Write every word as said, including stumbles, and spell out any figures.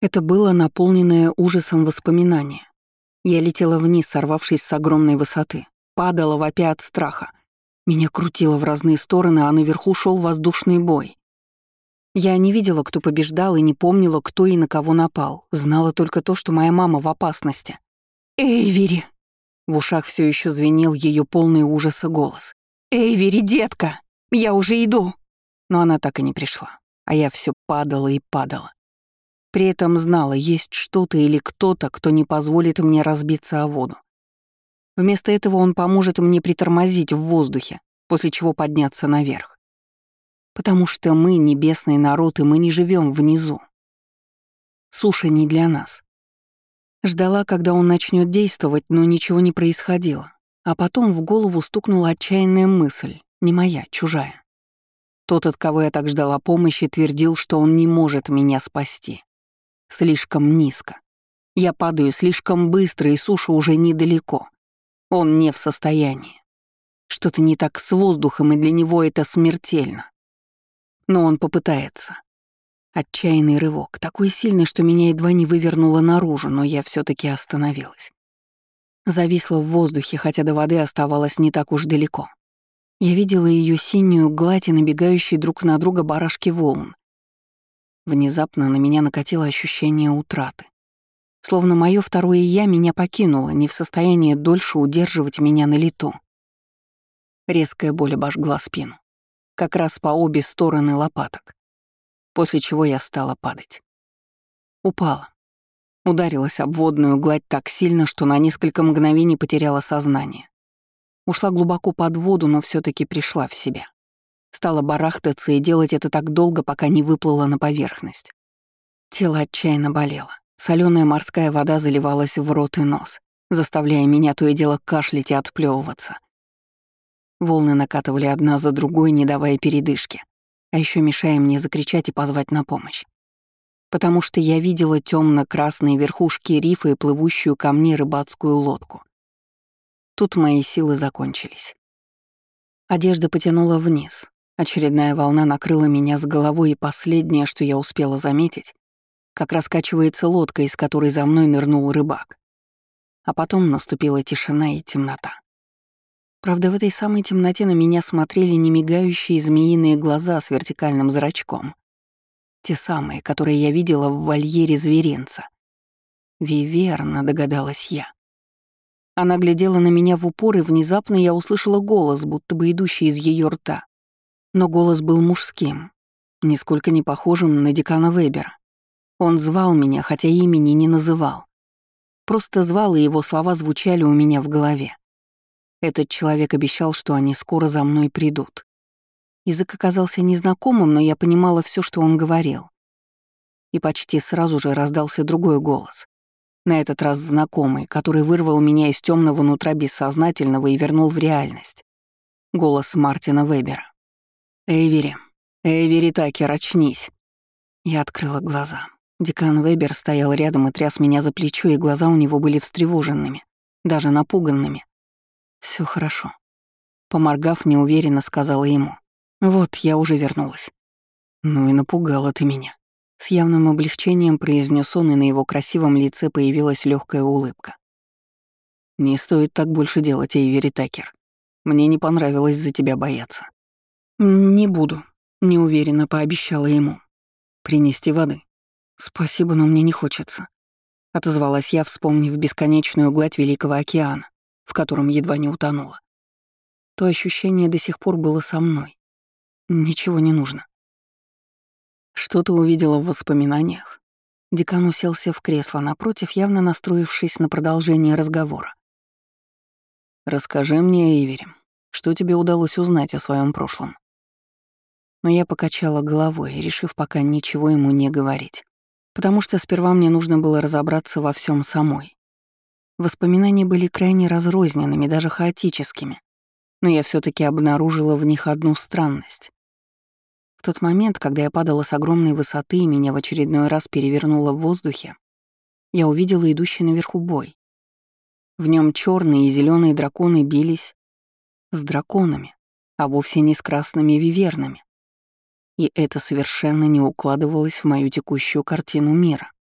Это было наполненное ужасом воспоминание. Я летела вниз, сорвавшись с огромной высоты, падала вопя от страха. Меня крутило в разные стороны, а наверху шел воздушный бой. Я не видела, кто побеждал, и не помнила, кто и на кого напал. Знала только то, что моя мама в опасности. «Эйвери!» В ушах все еще звенел ее полный ужаса голос. «Эйвери, детка! Я уже иду!» Но она так и не пришла, а я все падала и падала. При этом знала, есть что-то или кто-то, кто не позволит мне разбиться о воду. Вместо этого он поможет мне притормозить в воздухе, после чего подняться наверх. Потому что мы — небесный народ, и мы не живем внизу. Суша не для нас. Ждала, когда он начнет действовать, но ничего не происходило. А потом в голову стукнула отчаянная мысль, не моя, чужая. Тот, от кого я так ждала помощи, твердил, что он не может меня спасти. Слишком низко. Я падаю слишком быстро, и суша уже недалеко. Он не в состоянии. Что-то не так с воздухом, и для него это смертельно. Но он попытается. Отчаянный рывок, такой сильный, что меня едва не вывернуло наружу, но я все таки остановилась. Зависла в воздухе, хотя до воды оставалось не так уж далеко. Я видела ее синюю гладь и набегающие друг на друга барашки волн. Внезапно на меня накатило ощущение утраты. Словно мое второе «я» меня покинуло, не в состоянии дольше удерживать меня на лету. Резкая боль обожгла спину. Как раз по обе стороны лопаток. После чего я стала падать. Упала. Ударилась об водную гладь так сильно, что на несколько мгновений потеряла сознание. Ушла глубоко под воду, но все таки пришла в себя. Стала барахтаться и делать это так долго, пока не выплыла на поверхность. Тело отчаянно болело. Соленая морская вода заливалась в рот и нос, заставляя меня то и дело кашлять и отплевываться. Волны накатывали одна за другой, не давая передышки, а еще мешая мне закричать и позвать на помощь. Потому что я видела темно-красные верхушки рифа и плывущую ко мне рыбацкую лодку. Тут мои силы закончились. Одежда потянула вниз. Очередная волна накрыла меня с головой, и последнее, что я успела заметить, как раскачивается лодка, из которой за мной нырнул рыбак. А потом наступила тишина и темнота. Правда, в этой самой темноте на меня смотрели немигающие змеиные глаза с вертикальным зрачком. Те самые, которые я видела в вольере зверинца. Виверна, догадалась я. Она глядела на меня в упор, и внезапно я услышала голос, будто бы идущий из ее рта. Но голос был мужским, нисколько не похожим на декана Вебера. Он звал меня, хотя имени не называл. Просто звал, и его слова звучали у меня в голове. Этот человек обещал, что они скоро за мной придут. Язык оказался незнакомым, но я понимала все, что он говорил. И почти сразу же раздался другой голос. На этот раз знакомый, который вырвал меня из темного нутра бессознательного и вернул в реальность. Голос Мартина Вебера. «Эйвери, Эйвери Такер, очнись!» Я открыла глаза. Декан Вебер стоял рядом и тряс меня за плечо, и глаза у него были встревоженными, даже напуганными. Все хорошо. Поморгав, неуверенно сказала ему. «Вот, я уже вернулась». «Ну и напугала ты меня». С явным облегчением произнес он, и на его красивом лице появилась легкая улыбка. «Не стоит так больше делать, Эйвери Такер. Мне не понравилось за тебя бояться». «Не буду», — неуверенно пообещала ему. «Принести воды». «Спасибо, но мне не хочется», — отозвалась я, вспомнив бесконечную гладь Великого океана, в котором едва не утонула. То ощущение до сих пор было со мной. Ничего не нужно. Что ты увидела в воспоминаниях? Декан уселся в кресло напротив, явно настроившись на продолжение разговора. «Расскажи мне, Эйвери, что тебе удалось узнать о своем прошлом?» Но я покачала головой, решив пока ничего ему не говорить, потому что сперва мне нужно было разобраться во всем самой. Воспоминания были крайне разрозненными, даже хаотическими, но я все таки обнаружила в них одну странность. В тот момент, когда я падала с огромной высоты и меня в очередной раз перевернуло в воздухе, я увидела идущий наверху бой. В нем черные и зеленые драконы бились с драконами, а вовсе не с красными вивернами. И это совершенно не укладывалось в мою текущую картину мира.